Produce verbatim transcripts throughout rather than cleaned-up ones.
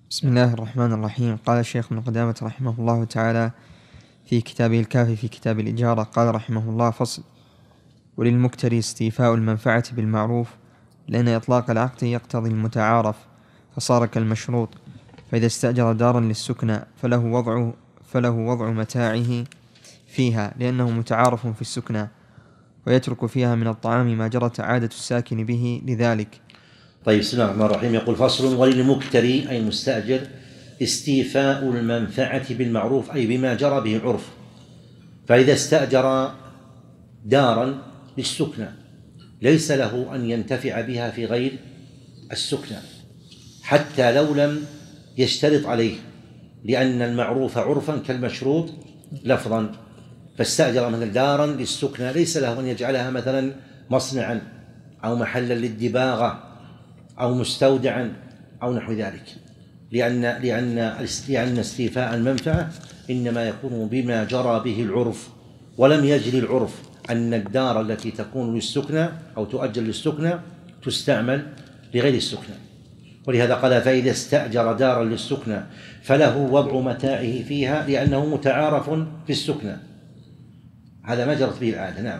بسم الله الرحمن الرحيم. قال الشيخ ابن قدامة رحمه الله تعالى في كتابه الكافي في كتاب الإجارة، قال رحمه الله: فصل: وللمكتري استيفاء المنفعة بالمعروف، لأن إطلاق العقد يقتضي المتعارف فصار كالمشروط، فإذا استأجر دارا للسكنى فله وضع فله وضع متاعه فيها لأنه متعارف في السكنى، ويترك فيها من الطعام ما جرت عادة الساكن به لذلك. طيب، بسم الله الرحمن الرحيم. يقول: فصل: وللمكتري أي المستأجر استيفاء المنفعة بالمعروف، أي بما جرى به العرف. فإذا استأجر دارا للسكنى ليس له أن ينتفع بها في غير السكنى حتى لو لم يشترط عليه، لأن المعروف عرفا كالمشروط لفظا. فاستأجر مثلا دارا للسكنى ليس له أن يجعلها مثلا مصنعا أو محلا للدباغة أو مستودعا أو نحو ذلك، لأن لأن لأن استيفاء المنفعة إنما يكون بما جرى به العرف، ولم يجري العرف أن الدار التي تكون للسكنى أو تؤجر للسكنى تستعمل لغير السكنى. ولهذا قال: فإذا استأجر دارا للسكنى فله وضع متاعه فيها لأنه متعارف في السكنى. هذا ما جرت به العادة. نعم.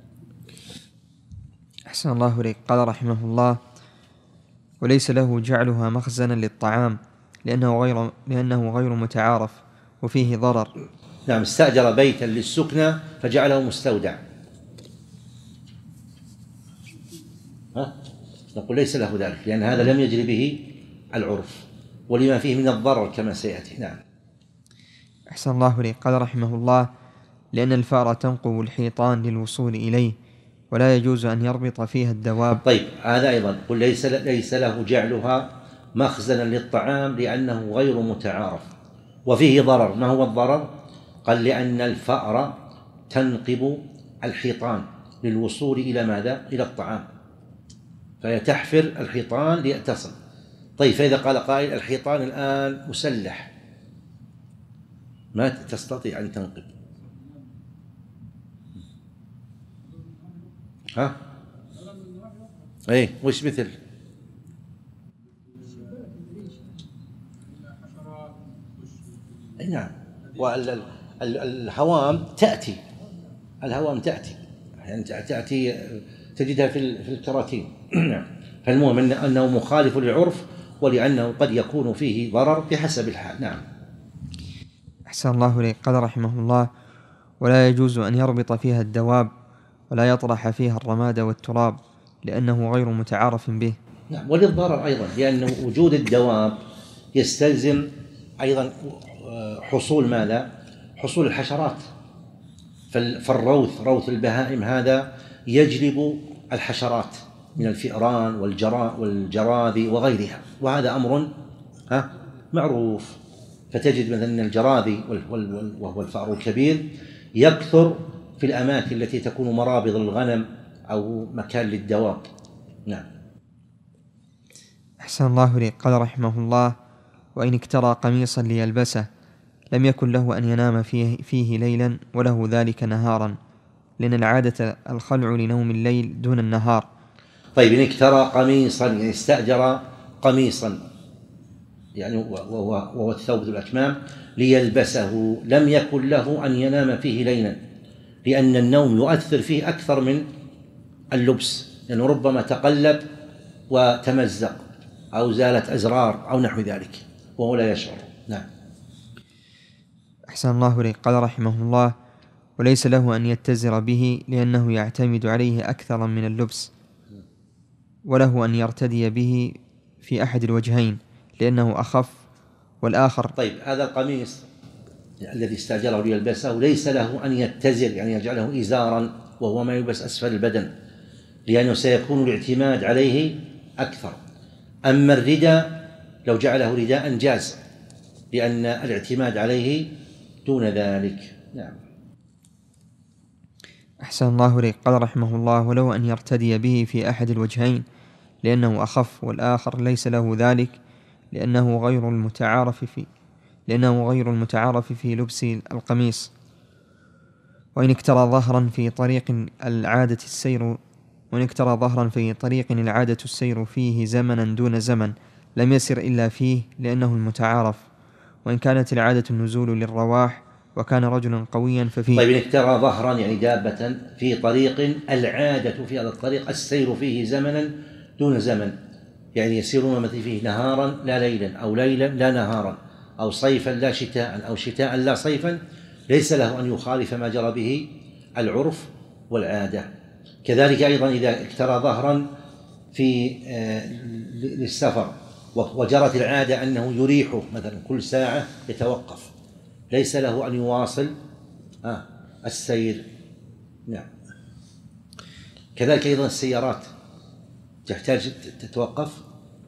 أحسن الله إليك. قال رحمه الله: وليس له جعلها مخزنا للطعام لأنه غير, لأنه غير متعارف وفيه ضرر. نعم، استأجر بيتا للسكنى فجعله مستودع، ها؟ نقول ليس له ذلك، لأن هذا لم يجري به العرف ولما فيه من الضرر كما سيأتي. نعم. أحسن الله إليك. قال رحمه الله: لأن الفأر تنقب الحيطان للوصول إليه ولا يجوز أن يربط فيها الدواب. طيب، هذا أيضا قل ليس ليس له جعلها مخزنا للطعام لأنه غير متعارف وفيه ضرر. ما هو الضرر؟ قال: لأن الفأر تنقب الحيطان للوصول إلى ماذا؟ إلى الطعام، فهي تحفر الحيطان ليتصل. طيب، فإذا قال قائل: الحيطان الآن مسلح، ما تستطيع أن تنقب، ها؟ ايه، وش مثل؟ نعم. والهوام تأتي الهوام تأتي يعني تأتي تجدها في الكراتين. فالمهم أنه مخالف للعرف، ولأنه قد يكون فيه ضرر بحسب الحال. نعم. أحسن الله إليك. قال رحمه الله: ولا يجوز أن يربط فيها الدواب ولا يطرح فيها الرماد والتراب لأنه غير متعارف به. نعم، وللضرر أيضا، لأن وجود الدواب يستلزم أيضا حصول ماذا؟ حصول الحشرات. فالروث روث البهائم هذا يجلب الحشرات من الفئران والجراذي وغيرها، وهذا أمر ها معروف. فتجد مثلا الجراذي وهو الفأر الكبير يكثر في الأماكن التي تكون مرابض للغنم أو مكان للدواب. نعم. أحسن الله إليك. قال رحمه الله: وإن اكترى قميصا ليلبسه لم يكن له أن ينام فيه, فيه ليلا وله ذلك نهارا، لأن العادة الخلع لنوم الليل دون النهار. طيب، إن اكترى قميصا يعني استأجر قميصا، يعني وهو, وهو الثوب ذو الأكمام، ليلبسه لم يكن له أن ينام فيه ليلا، لأن النوم يؤثر فيه أكثر من اللبس، لأنه يعني ربما تقلب وتمزق أو زالت أزرار أو نحو ذلك وهو لا يشعر. نعم. أحسن الله إليك. قال رحمه الله: وليس له أن يتزر به لأنه يعتمد عليه أكثر من اللبس، وله أن يرتدي به في أحد الوجهين لأنه أخف والآخر. طيب، هذا القميص الذي استأجره ليلبسه ليس له أن يتزر يعني يجعله إزارا وهو ما يلبس أسفل البدن، لأنه سيكون الاعتماد عليه أكثر. أما الرداء لو جعله رداء جاز، لأن الاعتماد عليه دون ذلك. نعم. أحسن الله إليك. قال رحمه الله: ولو أن يرتدي به في أحد الوجهين لأنه أخف والآخر ليس له ذلك لأنه غير المتعارف في لأنه غير المتعارف في لبس القميص. وإن اكترى ظهرا في طريق العادة السير وإن اكترى ظهرا في طريق العادة السير فيه زمنا دون زمن لم يسر إلا فيه لأنه المتعارف. وإن كانت العادة النزول للرواح وكان رجلا قويا ففيه. طيب إن اكترى ظهرا يعني دابة في طريق العادة في هذا الطريق السير فيه زمنا دون زمن، يعني يسيرون مثل فيه نهارا لا ليلا أو ليلا لا نهارا أو صيفا لا شتاء أو شتاء لا صيفا، ليس له أن يخالف ما جرى به العرف والعادة. كذلك أيضا إذا اكترى ظهرا في للسفر وجرت العادة أنه يريح مثلا كل ساعة يتوقف، ليس له أن يواصل آه السير. نعم. كذلك أيضا السيارات تحتاج تتوقف،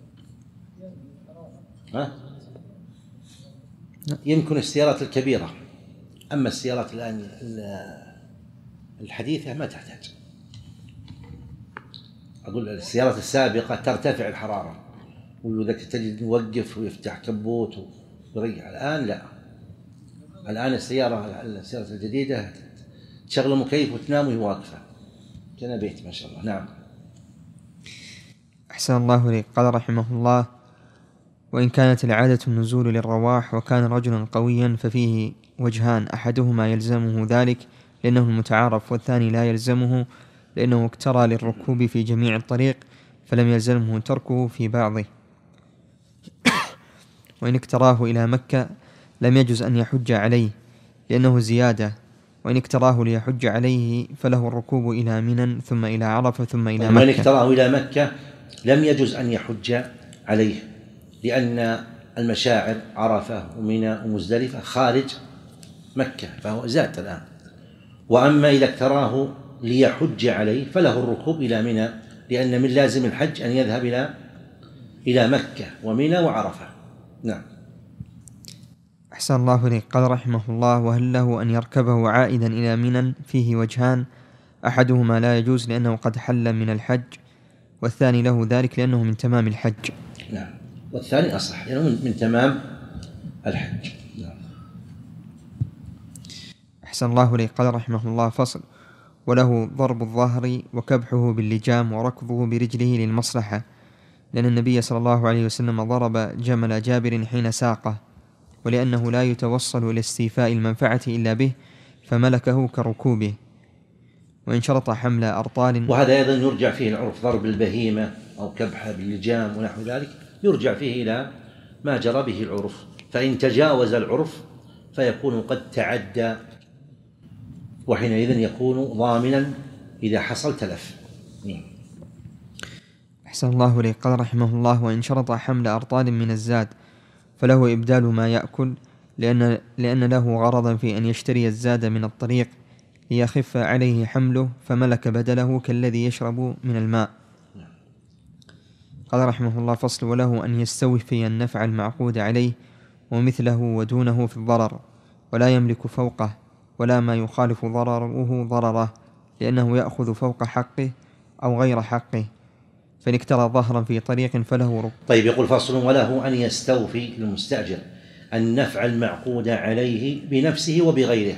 ها؟ يمكن السيارات الكبيرة، أما السيارات الآن الحديثة ما تحتاج. أقول السيارات السابقة ترتفع الحرارة وذاك تجد يوقف ويفتح كبوت ويريح. الآن لا، الآن السيارة السيارة الجديدة تشغل مكيف وتنام وهي واقفة كنا بيت ما شاء الله. نعم. أحسن الله إليك. قال رحمه الله: وإن كانت العادة النزول للرواح وكان رجلا قويا ففيه وجهان، أحدهما يلزمه ذلك لأنه المتعارف، والثاني لا يلزمه لأنه اكترى للركوب في جميع الطريق فلم يلزمه تركه في بعضه. وإن اكتراه إلى مكة لم يجز أن يحج عليه لأنه زيادة، وإن اكتراه ليحج عليه فله الركوب إلى منى ثم إلى عرفة ثم إلى مكة. وإن اكتراه إلى مكة لم يجز أن يحج عليه لأن المشاعر عرفة ومنى ومزدلفة خارج مكة فهو زاد الآن. وأما إذا اكتراه ليحج عليه فله الركوب إلى منى لأن من لازم الحج أن يذهب إلى إلى مكة ومنى وعرفة. نعم. أحسن الله إليك. قال رحمه الله: وهل له أن يركبه عائدا إلى منى؟ فيه وجهان، أحدهما لا يجوز لأنه قد حل من الحج، والثاني له ذلك لأنه من تمام الحج. نعم، والثاني أصح لأنه يعني من تمام الحج. نعم. أحسن الله إليك. قال رحمه الله: فصل: وله ضرب الظهر وكبحه باللجام وركضه برجله للمصلحة، لأن النبي صلى الله عليه وسلم ضرب جمل جابر حين ساقه، ولأنه لا يتوصل إلى استيفاء المنفعة إلا به فملكه كركوبه. وإن شرط حمل أرطال، وهذا أيضا يرجع فيه العرف، ضرب البهيمة أو كبحة باللجام ونحو ذلك يرجع فيه إلى ما جرى به العرف، فإن تجاوز العرف فيكون قد تعدى، وحينئذ يكون ضامنا إذا حصل تلف. أحسن الله إليك. قال رحمه الله: وإن شرط حمل أرطال من الزاد فله إبدال ما يأكل، لأن, لأن له غرضا في أن يشتري الزاد من الطريق ليخف عليه حمله فملك بدله كالذي يشرب من الماء. قال رحمه الله: فصل: وله أن يستوفي النفع المعقود عليه ومثله ودونه في الضرر، ولا يملك فوقه ولا ما يخالف ضرره ضرره، لأنه يأخذ فوق حقه أو غير حقه، فإن اكترى ظهرا في طريق فله ركوب. طيب، يقول فصل: وله أن يستوفي المستأجر النفع المعقود عليه بنفسه وبغيره،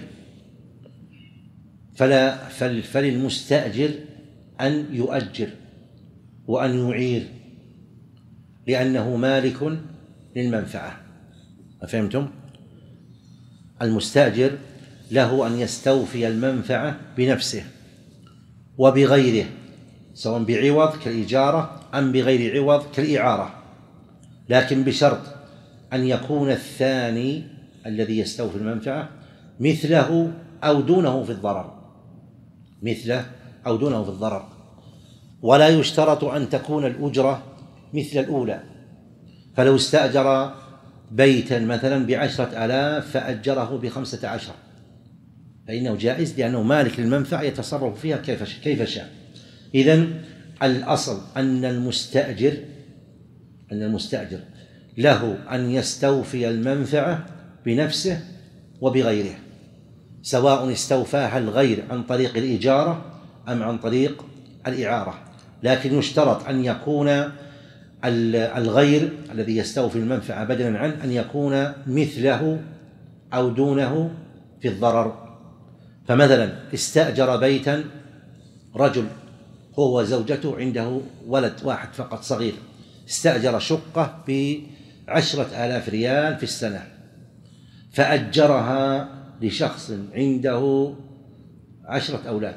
فلا فللمستأجر أن يؤجر وأن يعير لأنه مالك للمنفعة. أفهمتم؟ المستأجر له أن يستوفي المنفعة بنفسه وبغيره، سواء بعوض كالإجارة أم بغير عوض كالإعارة، لكن بشرط أن يكون الثاني الذي يستوفي المنفعة مثله أو دونه في الضرر، مثله أو دونه في الضرر، ولا يشترط أن تكون الأجرة مثل الأولى. فلو استأجر بيتا مثلا بعشرة آلاف فأجره بخمسة عشر فإنه جائز، لأنه مالك للمنفعة يتصرف فيها كيف كيف شاء. إذن الأصل أن المستأجر أن المستأجر له أن يستوفي المنفعة بنفسه وبغيره، سواء استوفاها الغير عن طريق الإجارة أم عن طريق الإعارة، لكن يشترط أن يكون الغير الذي يستوفي المنفعة بدلا عنه أن يكون مثله أو دونه في الضرر. فمثلا استأجر بيتا رجل هو وزوجته عنده ولد واحد فقط صغير، استأجر شقة بعشرة آلاف ريال في السنة، فأجرها لشخص عنده عشرة أولاد،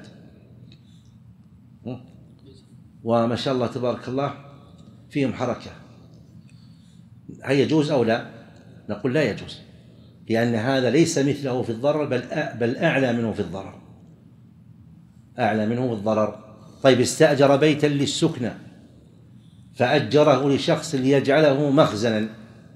وما شاء الله تبارك الله فيهم حركة، هل يجوز أو لا؟ نقول لا يجوز، لأن هذا ليس مثله في الضرر، بل بل أعلى منه في الضرر، أعلى منه في الضرر. طيب استأجر بيتا للسكنى فأجره لشخص ليجعله مخزنا،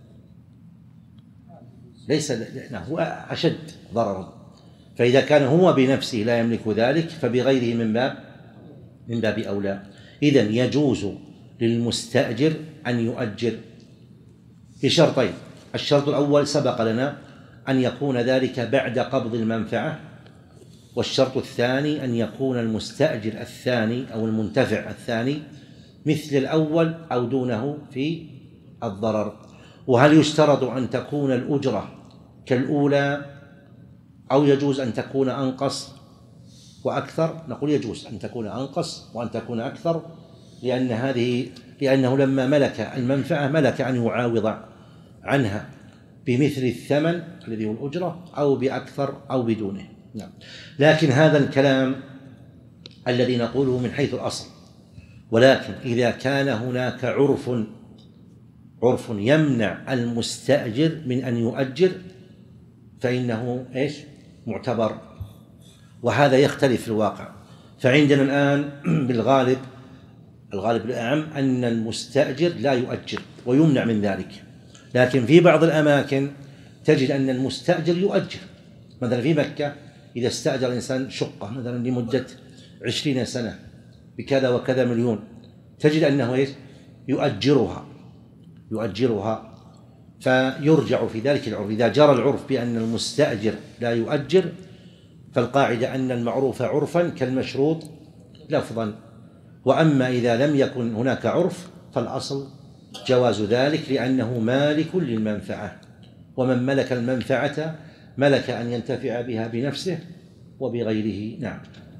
ليس هو أشد ضررا، فإذا كان هو بنفسه لا يملك ذلك فبغيره من باب من باب أولى. إذن يجوز للمستأجر أن يؤجر بشرطين: الشرط الأول سبق لنا أن يكون ذلك بعد قبض المنفعة، والشرط الثاني أن يكون المستأجر الثاني أو المنتفع الثاني مثل الأول أو دونه في الضرر. وهل يشترط أن تكون الأجرة كالأولى أو يجوز أن تكون أنقص وأكثر؟ نقول يجوز أن تكون أنقص وأن تكون أكثر، لأن هذه لأنه لما ملك المنفعة ملك أن يعاوض عنها بمثل الثمن الذي هو الأجرة أو بأكثر أو بدونه. نعم. لكن هذا الكلام الذي نقوله من حيث الأصل، ولكن إذا كان هناك عرف عرف يمنع المستأجر من أن يؤجر فإنه إيش؟ معتبر، وهذا يختلف في الواقع. فعندنا الآن بالغالب الغالب الأعم أن المستأجر لا يؤجر ويمنع من ذلك، لكن في بعض الأماكن تجد أن المستأجر يؤجر. مثلا في مكة إذا استأجر الإنسان شقة مثلا لمدة عشرين سنة بكذا وكذا مليون، تجد أنه إيش؟ يؤجرها يؤجرها فيرجع في ذلك العرف. إذا جرى العرف بأن المستأجر لا يؤجر فالقاعدة أن المعروف عرفا كالمشروط لفظا، وأما إذا لم يكن هناك عرف فالأصل جواز ذلك، لأنه مالك للمنفعة، ومن ملك المنفعة ملك أن ينتفع بها بنفسه وبغيره. نعم.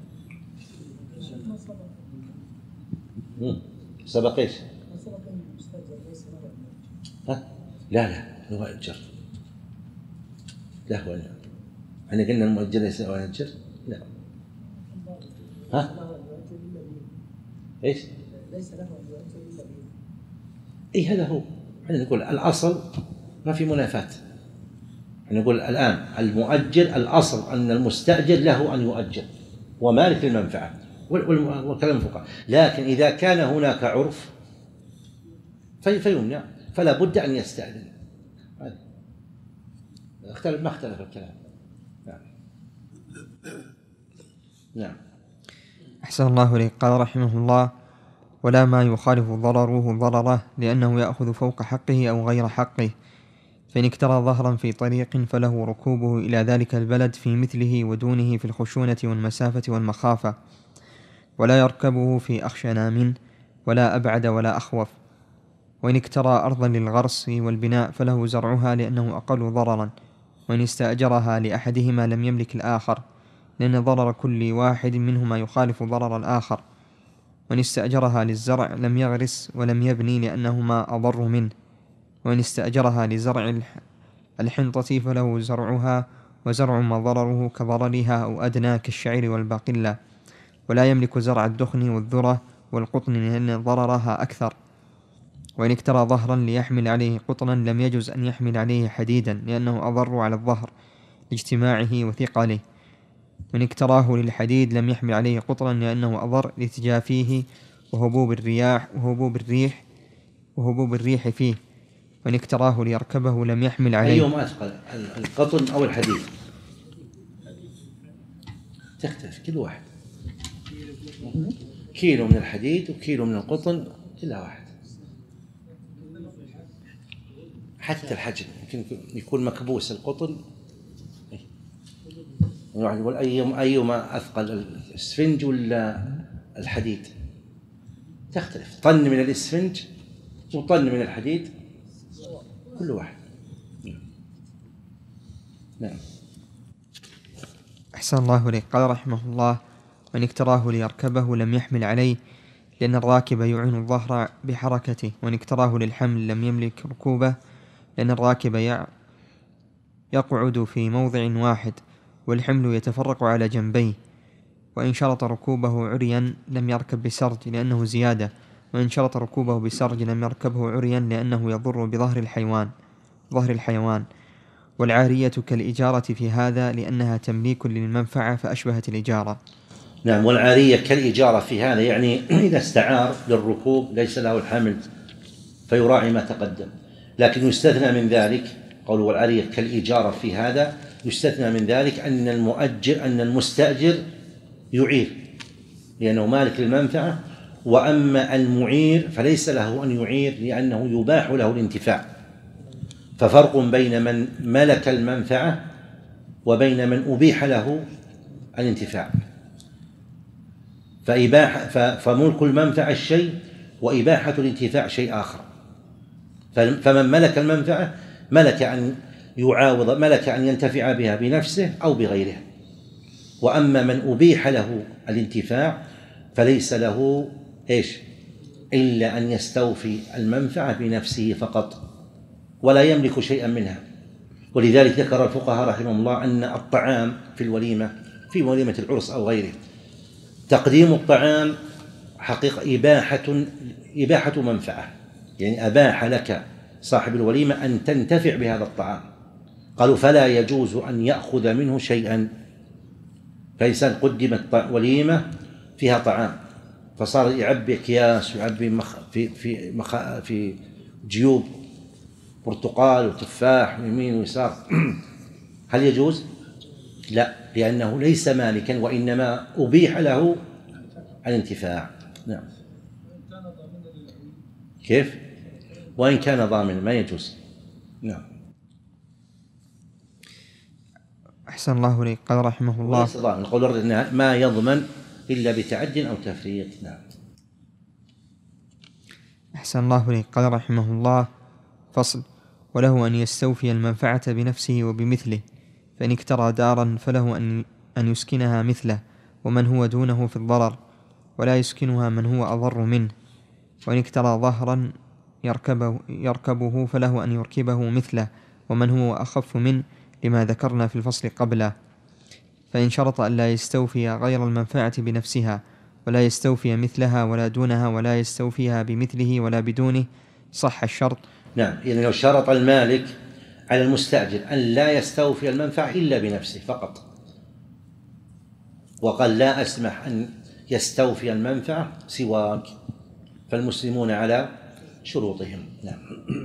سبق إيش؟ ها؟ لا لا هو يؤجر، لا هو لا. احنا قلنا المؤجر ليس هو يؤجر، لا. ها؟ ايش؟ ليس له ان يؤجر الا به. اي هذا هو، احنا نقول الاصل ما في منافاة، احنا نقول الان المؤجر الاصل ان المستأجر له ان يؤجر ومالك للمنفعة والكلام فوق، لكن اذا كان هناك عرف فيمنع، فلا بد أن يستأذن. اختلف ما اختلف الكلام. نعم. نعم. أحسن الله إليك. قال رحمه الله: ولا ما يخالف ضرره ضرره لأنه يأخذ فوق حقه أو غير حقه، فإن اكترى ظهرا في طريق فله ركوبه إلى ذلك البلد في مثله ودونه في الخشونة والمسافة والمخافة، ولا يركبه في أخشنا منه ولا أبعد ولا أخوف. وإن اكترى أرضا للغرس والبناء فله زرعها لأنه أقل ضررا، وإن استأجرها لأحدهما لم يملك الآخر، لأن ضرر كل واحد منهما يخالف ضرر الآخر. وإن استأجرها للزرع لم يغرس ولم يبني لأنهما أضر منه. وإن استأجرها لزرع الحنطة فله زرعها وزرع ما ضرره كضررها أو أدنى كالشعير والباقلة، ولا يملك زرع الدخن والذرة والقطن لأن ضررها أكثر. وإن اكترى ظهرا ليحمل عليه قطنا لم يجوز أن يحمل عليه حديدا لأنه أضر على الظهر لاجتماعه وثقله. وإن اكتراه للحديد لم يحمل عليه قطنا لأنه أضر لتجافيه وهبوب الرياح وهبوب الريح وهبوب الريح فيه. وإن اكتراه ليركبه لم يحمل عليه. أيهما أثقل، القطن أو الحديد؟ تختلف كل واحد، كيلو من الحديد وكيلو من القطن كلها واحد، حتى الحجم يمكن يكون مكبوس القطن. يعني يقول أيهما أيهما أثقل، الإسفنج ولا الحديد؟ تختلف، طن من الإسفنج وطن من الحديد كل واحد. نعم. أحسن الله إليك. قال رحمه الله: وإن اكتراه ليركبه لم يحمل عليه لأن الراكب يعين الظهر بحركته، وإن اكتراه للحمل لم يملك ركوبه، لأن الراكب يقعد في موضع واحد والحمل يتفرق على جنبيه. وإن شرط ركوبه عريا لم يركب بسرج لأنه زيادة، وإن شرط ركوبه بسرج لم يركبه عريا لأنه يضر بظهر الحيوان ظهر الحيوان. والعارية كالإجارة في هذا لأنها تمليك للمنفعة فأشبهت الإجارة. نعم، والعارية كالإجارة في هذا، يعني إذا استعار للركوب ليس له الحمل فيراعي ما تقدم، لكن يستثنى من ذلك قول والعارية كالإجارة في هذا، يستثنى من ذلك أن المؤجر أن المستأجر يعير لأنه مالك للمنفعة، وأما المعير فليس له أن يعير لأنه يباح له الانتفاع. ففرق بين من ملك المنفعة وبين من أبيح له الانتفاع. فإباحة فملك المنفعة الشيء وإباحة الانتفاع شيء آخر. فمن ملك المنفعة ملك أن يعاوض ملك أن ينتفع بها بنفسه أو بغيره، وأما من أبيح له الانتفاع فليس له إيش إلا أن يستوفي المنفعة بنفسه فقط ولا يملك شيئا منها. ولذلك ذكر الفقهاء رحمهم الله أن الطعام في الوليمة في وليمة العرس أو غيره، تقديم الطعام حقيقة إباحة إباحة منفعة، يعني أباح لك صاحب الوليمة أن تنتفع بهذا الطعام. قالوا فلا يجوز أن يأخذ منه شيئا. فإنسان قدمت وليمة فيها طعام فصار يعبي أكياس ويعبي مخ في في مخ في جيوب برتقال وتفاح ويمين ويسار هل يجوز؟ لا، لأنه ليس مالكا وإنما أبيح له الانتفاع. نعم. كيف؟ وإن كان ضامنا ما يجوز. نعم. أحسن الله إليك. قال رحمه الله وليس ضامن، قول ما يضمن إلا بتعد أو تفريط. نعم. أحسن الله إليك. قال رحمه الله فصل: وله أن يستوفي المنفعة بنفسه وبمثله، فإن اكترى دارا فله أن أن يسكنها مثله ومن هو دونه في الضرر، ولا يسكنها من هو أضر منه. وإن اكترى ظهرا يركبه, يركبه فله أن يركبه مثله ومن هو أخف منه، لما ذكرنا في الفصل قبله. فإن شرط أن لا يستوفي غير المنفعة بنفسها ولا يستوفي مثلها ولا دونها ولا يستوفيها بمثله ولا بدونه صح الشرط. نعم، يعني لو شرط المالك على المستأجر أن لا يستوفي المنفعة إلا بنفسه فقط، وقال لا أسمح أن يستوفي المنفعة سواك، فالمسلمون على شروطهم. نعم.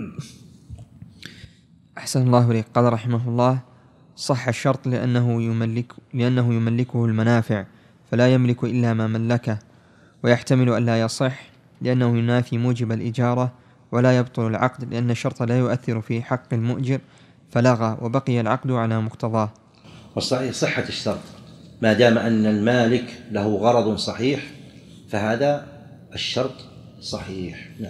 أحسن الله إليك. قال رحمه الله: صح الشرط لأنه يملك لأنه يملكه المنافع فلا يملك إلا ما ملكه، ويحتمل أن لا يصح لأنه ينافي موجب الإجارة، ولا يبطل العقد لأن الشرط لا يؤثر في حق المؤجر فلغى وبقي العقد على مقتضاه. وصحة الشرط ما دام أن المالك له غرض صحيح فهذا الشرط صحيح. نعم.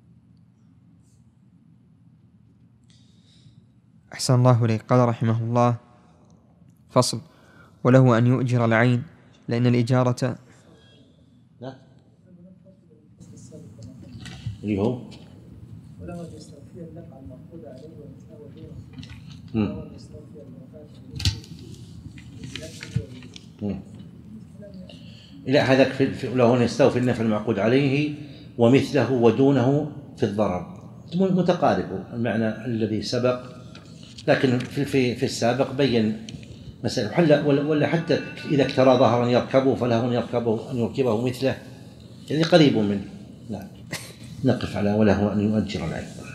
أحسن الله إليك. قال رحمه الله فصل: وله أن يؤجر العين لأن الإجارة لا اللي هو وله أن يستوفي النفع المفقود عليه ومثله دونه، وله أن يستوفي المنفعة بنفسه. لا، هذاك له أن يستوفي النفع المعقود عليه ومثله ودونه في الضرر، متقارب المعنى الذي سبق، لكن في في في السابق بين مسألة ولا حتى إذا اكترى ظهرا يركبه فله أن يركبه أن يركبه مثله، يعني قريب منه. لا نقف على وله أن يؤجر العين.